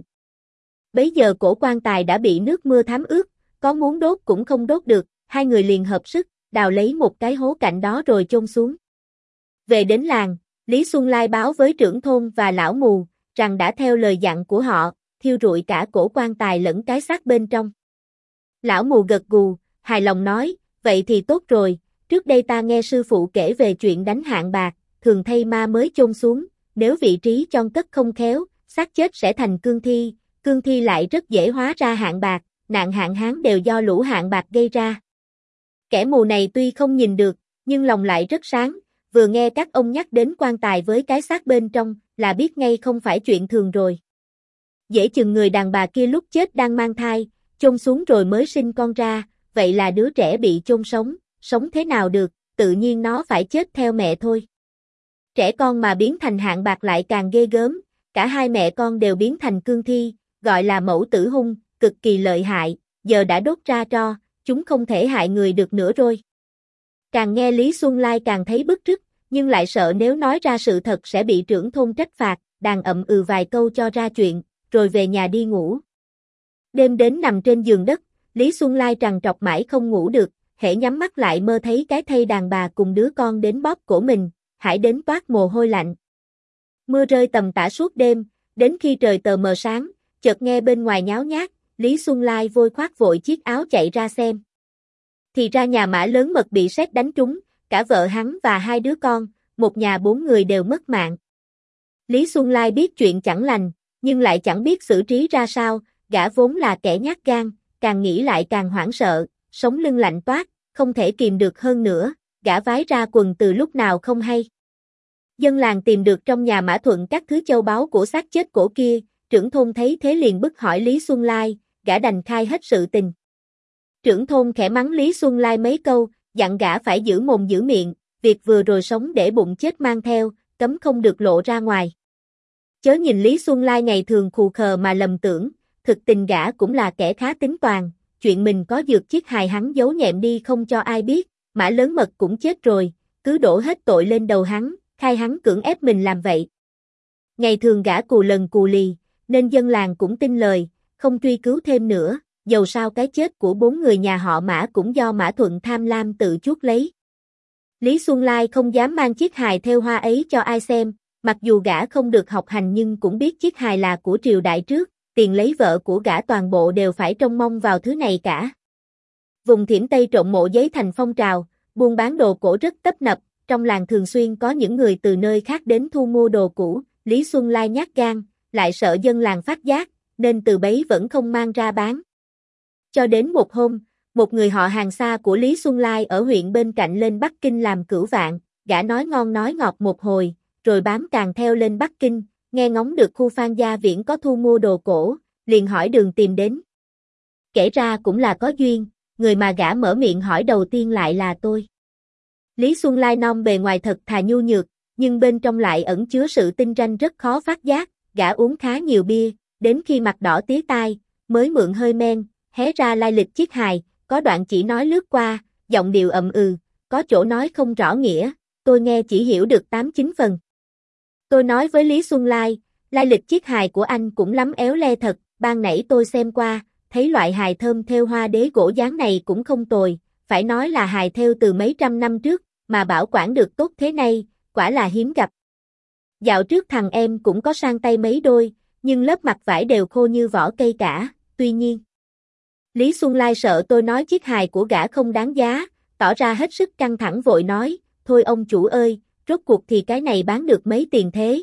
Bấy giờ cổ quan tài đã bị nước mưa thấm ướt, có muốn đốt cũng không đốt được, hai người liền hợp sức, đào lấy một cái hố cạnh đó rồi chôn xuống. Về đến làng, Lý Xuân Lai báo với trưởng thôn và lão mù, rằng đã theo lời dặn của họ, thiêu rụi cả cổ quan tài lẫn cái xác bên trong. Lão mù gật gù, hài lòng nói, vậy thì tốt rồi, trước đây ta nghe sư phụ kể về chuyện đánh hạng bạc, thường thay ma mới chôn xuống, nếu vị trí chôn cất không khéo, xác chết sẽ thành cương thi, cương thi lại rất dễ hóa ra hạng bạc, nạn hạn hán đều do lũ hạng bạc gây ra. Kẻ mù này tuy không nhìn được, nhưng lòng lại rất sáng, vừa nghe các ông nhắc đến quan tài với cái xác bên trong, là biết ngay không phải chuyện thường rồi. Dễ chừng người đàn bà kia lúc chết đang mang thai, chôn xuống rồi mới sinh con ra, vậy là đứa trẻ bị chôn sống, sống thế nào được, tự nhiên nó phải chết theo mẹ thôi. Trẻ con mà biến thành hạng bạc lại càng ghê gớm, cả hai mẹ con đều biến thành cương thi, gọi là mẫu tử hung, cực kỳ lợi hại, giờ đã đốt ra tro, chúng không thể hại người được nữa rồi. Càng nghe Lý Xuân Lai càng thấy bức rứt, nhưng lại sợ nếu nói ra sự thật sẽ bị trưởng thôn trách phạt, đàn ậm ừ vài câu cho ra chuyện, rồi về nhà đi ngủ. Đêm đến nằm trên giường đất, Lý Xuân Lai trằn trọc mãi không ngủ được, hễ nhắm mắt lại mơ thấy cái thây đàn bà cùng đứa con đến bóp cổ mình, hãi đến toát mồ hôi lạnh. Mưa rơi tầm tã suốt đêm, đến khi trời tờ mờ sáng, chợt nghe bên ngoài nháo nhác, Lý Xuân Lai vội khoác vội chiếc áo chạy ra xem. Thì ra nhà Mã Lớn Mật bị sét đánh trúng, cả vợ hắn và hai đứa con, một nhà bốn người đều mất mạng. Lý Xuân Lai biết chuyện chẳng lành, nhưng lại chẳng biết xử trí ra sao, gã vốn là kẻ nhát gan, càng nghĩ lại càng hoảng sợ, sống lưng lạnh toát, không thể kìm được hơn nữa, gã vái ra quần từ lúc nào không hay. Dân làng tìm được trong nhà Mã Thuận các thứ châu báu của xác chết cổ kia, trưởng thôn thấy thế liền bức hỏi Lý Xuân Lai, gã đành khai hết sự tình. Trưởng thôn khẽ mắng Lý Xuân Lai mấy câu, dặn gã phải giữ mồm giữ miệng, việc vừa rồi sống để bụng chết mang theo, cấm không được lộ ra ngoài. Chớ nhìn Lý Xuân Lai ngày thường khù khờ mà lầm tưởng, thực tình gã cũng là kẻ khá tính toán, chuyện mình có dược chiếc hài hắn giấu nhẹm đi không cho ai biết, Mã Lớn Mật cũng chết rồi, cứ đổ hết tội lên đầu hắn, khai hắn cưỡng ép mình làm vậy. Ngày thường gã cù lần cù lì, nên dân làng cũng tin lời, không truy cứu thêm nữa, dầu sao cái chết của bốn người nhà họ Mã cũng do Mã Thuận tham lam tự chuốc lấy. Lý Xuân Lai không dám mang chiếc hài theo hoa ấy cho ai xem, mặc dù gã không được học hành nhưng cũng biết chiếc hài là của triều đại trước, tiền lấy vợ của gã toàn bộ đều phải trông mong vào thứ này cả. Vùng Thiểm Tây trộn mộ giấy thành phong trào, buôn bán đồ cổ rất tấp nập, trong làng thường xuyên có những người từ nơi khác đến thu mua đồ cũ, Lý Xuân Lai nhát gan, lại sợ dân làng phát giác, nên từ bấy vẫn không mang ra bán. Cho đến một hôm, một người họ hàng xa của Lý Xuân Lai ở huyện bên cạnh lên Bắc Kinh làm cửu vạn, gã nói ngon nói ngọt một hồi, rồi bám càng theo lên Bắc Kinh, nghe ngóng được khu Phan Gia Viễn có thu mua đồ cổ, liền hỏi đường tìm đến. Kể ra cũng là có duyên, người mà gã mở miệng hỏi đầu tiên lại là tôi. Lý Xuân Lai non bề ngoài thật thà nhu nhược, nhưng bên trong lại ẩn chứa sự tinh ranh rất khó phát giác, gã uống khá nhiều bia, đến khi mặt đỏ tía tai, mới mượn hơi men, hé ra lai lịch chiếc hài, có đoạn chỉ nói lướt qua, giọng điệu ậm ừ, có chỗ nói không rõ nghĩa, tôi nghe chỉ hiểu được tám chín phần. Tôi nói với Lý Xuân Lai, lai lịch chiếc hài của anh cũng lắm éo le thật, ban nãy tôi xem qua, thấy loại hài thơm thêu hoa đế gỗ dáng này cũng không tồi, phải nói là hài thêu từ mấy trăm năm trước, mà bảo quản được tốt thế này, quả là hiếm gặp. Dạo trước thằng em cũng có sang tay mấy đôi, nhưng lớp mặt vải đều khô như vỏ cây cả, tuy nhiên. Lý Xuân Lai sợ tôi nói chiếc hài của gã không đáng giá, tỏ ra hết sức căng thẳng vội nói, thôi ông chủ ơi, rốt cuộc thì cái này bán được mấy tiền thế?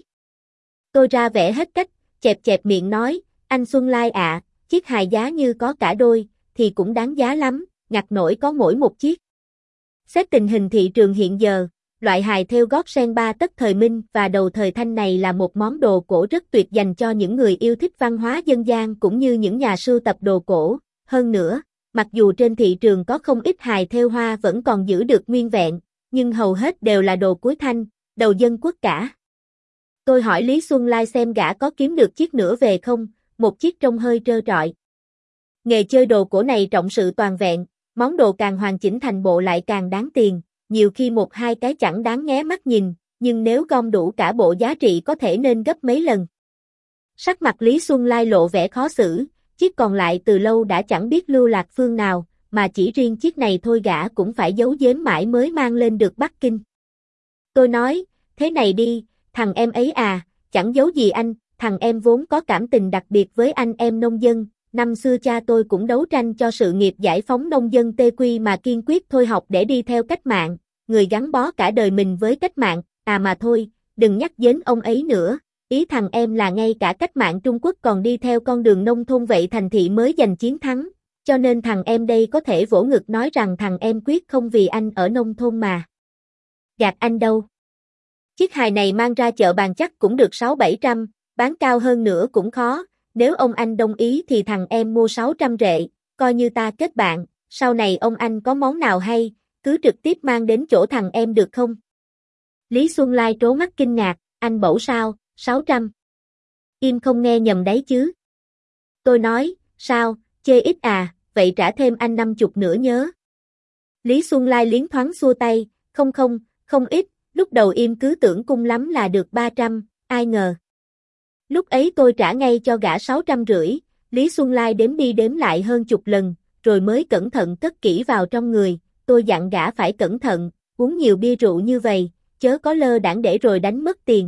Tôi ra vẻ hết cách, chẹp chẹp miệng nói, anh Xuân Lai ạ, chiếc hài giá như có cả đôi, thì cũng đáng giá lắm, ngặt nổi có mỗi một chiếc. Xét tình hình thị trường hiện giờ, loại hài thêu gót sen ba tấc thời Minh và đầu thời Thanh này là một món đồ cổ rất tuyệt dành cho những người yêu thích văn hóa dân gian cũng như những nhà sưu tập đồ cổ. Hơn nữa, mặc dù trên thị trường có không ít hài thêu hoa vẫn còn giữ được nguyên vẹn, nhưng hầu hết đều là đồ cuối Thanh, đầu Dân Quốc cả. Tôi hỏi Lý Xuân Lai xem gã có kiếm được chiếc nữa về không, một chiếc trông hơi trơ trọi. Nghề chơi đồ cổ này trọng sự toàn vẹn, món đồ càng hoàn chỉnh thành bộ lại càng đáng tiền, nhiều khi một hai cái chẳng đáng nghé mắt nhìn, nhưng nếu gom đủ cả bộ giá trị có thể nên gấp mấy lần. Sắc mặt Lý Xuân Lai lộ vẻ khó xử, chiếc còn lại từ lâu đã chẳng biết lưu lạc phương nào, mà chỉ riêng chiếc này thôi gã cũng phải giấu giếm mãi mới mang lên được Bắc Kinh. Tôi nói, thế này đi, thằng em ấy à, chẳng giấu gì anh, thằng em vốn có cảm tình đặc biệt với anh em nông dân, năm xưa cha tôi cũng đấu tranh cho sự nghiệp giải phóng nông dân tê quy mà kiên quyết thôi học để đi theo cách mạng, người gắn bó cả đời mình với cách mạng, à mà thôi, đừng nhắc đến ông ấy nữa, ý thằng em là ngay cả cách mạng Trung Quốc còn đi theo con đường nông thôn vậy thành thị mới giành chiến thắng, cho nên thằng em đây có thể vỗ ngực nói rằng thằng em quyết không vì anh ở nông thôn mà. Gạt anh đâu. Chiếc hài này mang ra chợ bàn chắc cũng được sáu bảy trăm, bán cao hơn nữa cũng khó, nếu ông anh đồng ý thì thằng em mua sáu trăm rệ, coi như ta kết bạn, sau này ông anh có món nào hay, cứ trực tiếp mang đến chỗ thằng em được không? Lý Xuân Lai trố mắt kinh ngạc, anh bẩu sao, sáu trăm. Im không nghe nhầm đấy chứ. Tôi nói, sao, chê ít à, vậy trả thêm anh năm chục nữa nhớ. Lý Xuân Lai liến thoáng xua tay, không không, không ít, lúc đầu Im cứ tưởng cung lắm là được ba trăm, ai ngờ. Lúc ấy tôi trả ngay cho gã sáu trăm rưỡi, Lý Xuân Lai đếm đi đếm lại hơn chục lần, rồi mới cẩn thận cất kỹ vào trong người, tôi dặn gã phải cẩn thận, uống nhiều bia rượu như vậy, chớ có lơ đãng để rồi đánh mất tiền.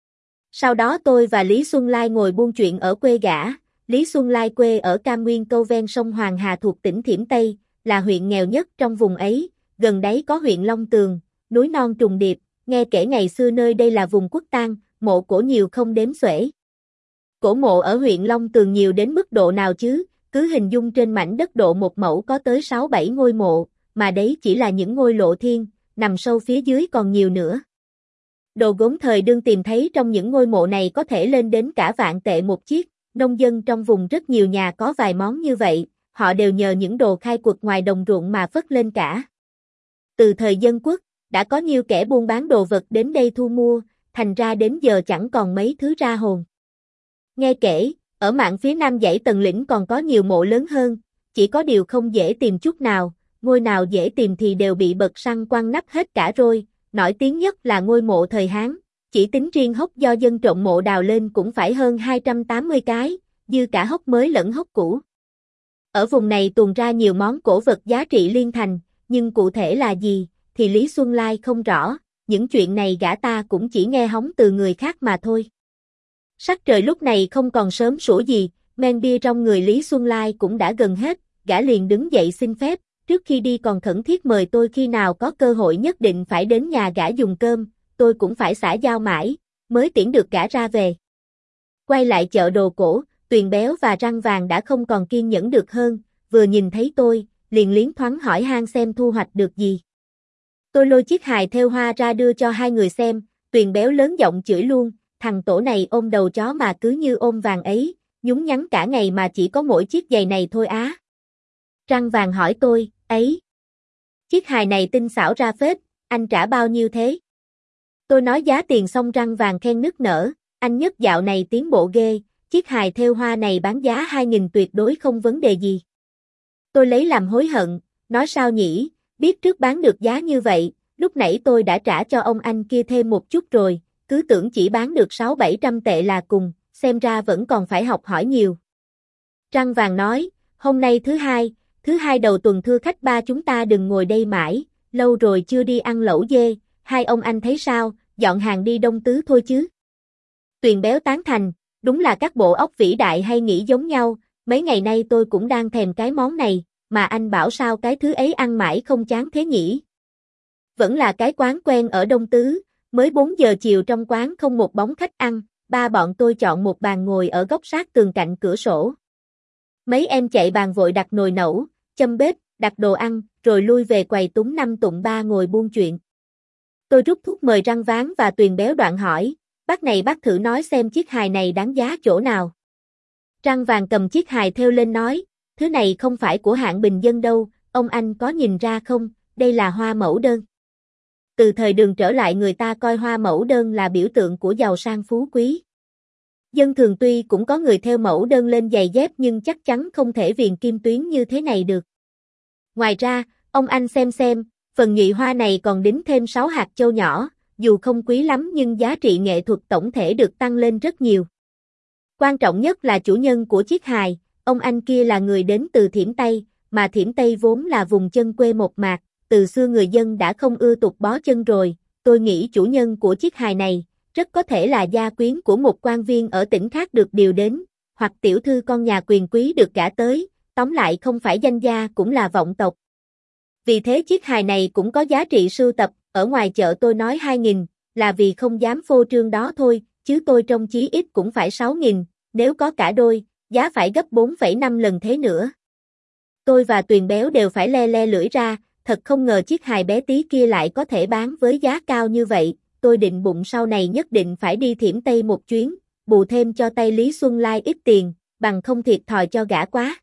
Sau đó tôi và Lý Xuân Lai ngồi buôn chuyện ở quê gã, Lý Xuân Lai quê ở Cam Nguyên Câu ven sông Hoàng Hà thuộc tỉnh Thiểm Tây, là huyện nghèo nhất trong vùng ấy, gần đấy có huyện Long Tường, núi non trùng điệp, nghe kể ngày xưa nơi đây là vùng quốc tang, mộ cổ nhiều không đếm xuể. Cổ mộ ở huyện Long Tường nhiều đến mức độ nào chứ, cứ hình dung trên mảnh đất độ một mẫu có tới sáu bảy ngôi mộ, mà đấy chỉ là những ngôi lộ thiên, nằm sâu phía dưới còn nhiều nữa. Đồ gốm thời đương tìm thấy trong những ngôi mộ này có thể lên đến cả vạn tệ một chiếc, nông dân trong vùng rất nhiều nhà có vài món như vậy, họ đều nhờ những đồ khai quật ngoài đồng ruộng mà phất lên cả. Từ thời Dân Quốc, đã có nhiều kẻ buôn bán đồ vật đến đây thu mua, thành ra đến giờ chẳng còn mấy thứ ra hồn. Nghe kể, ở mạn phía nam dãy Tần Lĩnh còn có nhiều mộ lớn hơn, chỉ có điều không dễ tìm chút nào, ngôi nào dễ tìm thì đều bị bật xăng quăng nắp hết cả rồi, nổi tiếng nhất là ngôi mộ thời Hán, chỉ tính riêng hốc do dân trộm mộ đào lên cũng phải hơn hai trăm tám mươi cái, dư cả hốc mới lẫn hốc cũ. Ở vùng này tuồn ra nhiều món cổ vật giá trị liên thành, nhưng cụ thể là gì, thì Lý Xuân Lai không rõ, những chuyện này gã ta cũng chỉ nghe hóng từ người khác mà thôi. Sắc trời lúc này không còn sớm sủa gì, men bia trong người Lý Xuân Lai cũng đã gần hết, gã liền đứng dậy xin phép, trước khi đi còn khẩn thiết mời tôi khi nào có cơ hội nhất định phải đến nhà gã dùng cơm, tôi cũng phải xã giao mãi, mới tiễn được gã ra về. Quay lại chợ đồ cổ, Tuyền Béo và Răng Vàng đã không còn kiên nhẫn được hơn, vừa nhìn thấy tôi, liền liến thoáng hỏi han xem thu hoạch được gì. Tôi lôi chiếc hài thêu hoa ra đưa cho hai người xem, Tuyền Béo lớn giọng chửi luôn, thằng tổ này ôm đầu chó mà cứ như ôm vàng ấy, nhúng nhắn cả ngày mà chỉ có mỗi chiếc giày này thôi á. Răng Vàng hỏi tôi, ấy, chiếc hài này tinh xảo ra phết, anh trả bao nhiêu thế? Tôi nói giá tiền xong Răng Vàng khen nức nở, anh Nhất dạo này tiến bộ ghê, chiếc hài thêu hoa này bán giá hai nghìn tuyệt đối không vấn đề gì. Tôi lấy làm hối hận, nói sao nhỉ, biết trước bán được giá như vậy, lúc nãy tôi đã trả cho ông anh kia thêm một chút rồi, cứ tưởng chỉ bán được sáu bảy trăm tệ là cùng, xem ra vẫn còn phải học hỏi nhiều. Răng Vàng nói, hôm nay thứ hai, thứ hai đầu tuần thưa khách ba chúng ta đừng ngồi đây mãi, lâu rồi chưa đi ăn lẩu dê, hai ông anh thấy sao, dọn hàng đi Đông Tứ thôi chứ. Tuyền Béo tán thành, đúng là các bộ óc vĩ đại hay nghĩ giống nhau, mấy ngày nay tôi cũng đang thèm cái món này, mà anh bảo sao cái thứ ấy ăn mãi không chán thế nhỉ? Vẫn là cái quán quen ở Đông Tứ, mới bốn giờ chiều trong quán không một bóng khách ăn, ba bọn tôi chọn một bàn ngồi ở góc sát tường cạnh cửa sổ. Mấy em chạy bàn vội đặt nồi nấu, châm bếp, đặt đồ ăn, rồi lui về quầy túng năm tụng ba ngồi buôn chuyện. Tôi rút thuốc mời răng ván và Tuyền Béo đoạn hỏi, bác này bác thử nói xem chiếc hài này đáng giá chỗ nào. Răng vàng cầm chiếc hài theo lên nói, thứ này không phải của hạng bình dân đâu, ông anh có nhìn ra không, đây là hoa mẫu đơn. Từ thời Đường trở lại người ta coi hoa mẫu đơn là biểu tượng của giàu sang phú quý. Dân thường tuy cũng có người theo mẫu đơn lên giày dép nhưng chắc chắn không thể viền kim tuyến như thế này được. Ngoài ra, ông anh xem xem, phần nhụy hoa này còn đính thêm sáu hạt châu nhỏ, dù không quý lắm nhưng giá trị nghệ thuật tổng thể được tăng lên rất nhiều. Quan trọng nhất là chủ nhân của chiếc hài, ông anh kia là người đến từ Thiểm Tây, mà Thiểm Tây vốn là vùng chân quê mộc mạc, từ xưa người dân đã không ưa tục bó chân rồi, tôi nghĩ chủ nhân của chiếc hài này, rất có thể là gia quyến của một quan viên ở tỉnh khác được điều đến, hoặc tiểu thư con nhà quyền quý được gả tới, tóm lại không phải danh gia cũng là vọng tộc. Vì thế chiếc hài này cũng có giá trị sưu tập, ở ngoài chợ tôi nói hai nghìn, là vì không dám phô trương đó thôi, chứ tôi trông chí ít cũng phải sáu nghìn, nếu có cả đôi, giá phải gấp bốn phẩy năm lần thế nữa. Tôi và Tuyền Béo đều phải le le lưỡi ra, thật không ngờ chiếc hài bé tí kia lại có thể bán với giá cao như vậy, tôi định bụng sau này nhất định phải đi Thiểm Tây một chuyến, bù thêm cho tay Lý Xuân Lai ít tiền, bằng không thiệt thòi cho gã quá.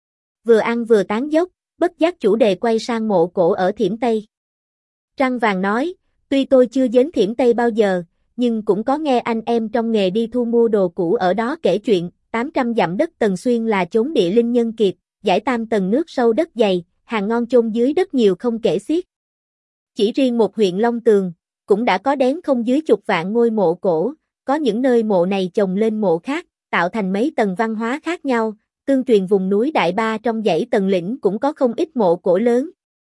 Vừa ăn vừa tán dốc, bất giác chủ đề quay sang mộ cổ ở Thiểm Tây. Trăng vàng nói, tuy tôi chưa đến Thiểm Tây bao giờ, nhưng cũng có nghe anh em trong nghề đi thu mua đồ cũ ở đó kể chuyện, tám trăm dặm đất Tần Xuyên là chốn địa linh nhân kiệt, dải tam tầng nước sâu đất dày, hàng ngon chôn dưới đất nhiều không kể xiết. Chỉ riêng một huyện Long Tường, cũng đã có đến không dưới chục vạn ngôi mộ cổ, có những nơi mộ này chồng lên mộ khác, tạo thành mấy tầng văn hóa khác nhau, tương truyền vùng núi Đại Ba trong dãy Tần Lĩnh cũng có không ít mộ cổ lớn.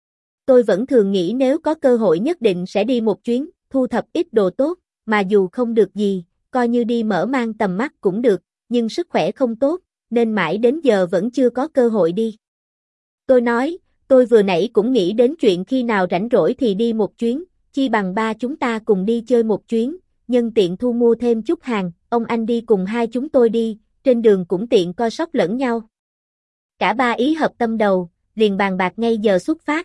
Tôi vẫn thường nghĩ nếu có cơ hội nhất định sẽ đi một chuyến, thu thập ít đồ tốt, mà dù không được gì, coi như đi mở mang tầm mắt cũng được, nhưng sức khỏe không tốt, nên mãi đến giờ vẫn chưa có cơ hội đi. Tôi nói, tôi vừa nãy cũng nghĩ đến chuyện khi nào rảnh rỗi thì đi một chuyến, chi bằng ba chúng ta cùng đi chơi một chuyến, nhân tiện thu mua thêm chút hàng, ông anh đi cùng hai chúng tôi đi, trên đường cũng tiện coi sóc lẫn nhau. Cả ba ý hợp tâm đầu, liền bàn bạc ngay giờ xuất phát.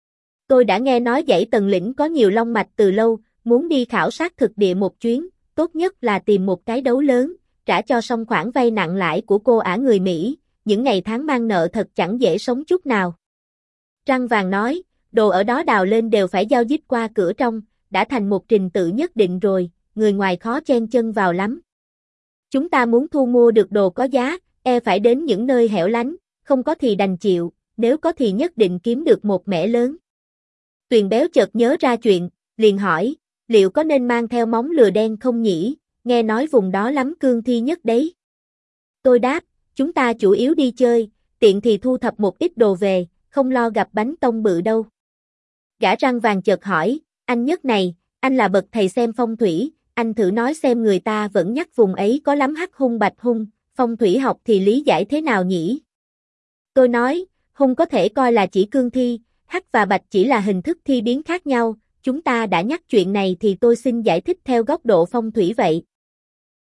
Tôi đã nghe nói dãy Tần Lĩnh có nhiều long mạch từ lâu, muốn đi khảo sát thực địa một chuyến, tốt nhất là tìm một cái đấu lớn, trả cho xong khoản vay nặng lãi của cô ả người Mỹ, những ngày tháng mang nợ thật chẳng dễ sống chút nào. Trăng vàng nói, đồ ở đó đào lên đều phải giao dịch qua cửa trong, đã thành một trình tự nhất định rồi, người ngoài khó chen chân vào lắm. Chúng ta muốn thu mua được đồ có giá, e phải đến những nơi hẻo lánh, không có thì đành chịu, nếu có thì nhất định kiếm được một mẻ lớn. Tuyền Béo chợt nhớ ra chuyện, liền hỏi, liệu có nên mang theo móng lừa đen không nhỉ, nghe nói vùng đó lắm cương thi nhất đấy. Tôi đáp, chúng ta chủ yếu đi chơi, tiện thì thu thập một ít đồ về, không lo gặp bánh tông bự đâu. Gã răng vàng chợt hỏi, anh Nhất này, anh là bậc thầy xem phong thủy, anh thử nói xem người ta vẫn nhắc vùng ấy có lắm hắc hung bạch hung, phong thủy học thì lý giải thế nào nhỉ? Tôi nói, hung có thể coi là chỉ cương thi, hắc và bạch chỉ là hình thức thi biến khác nhau, chúng ta đã nhắc chuyện này thì tôi xin giải thích theo góc độ phong thủy vậy.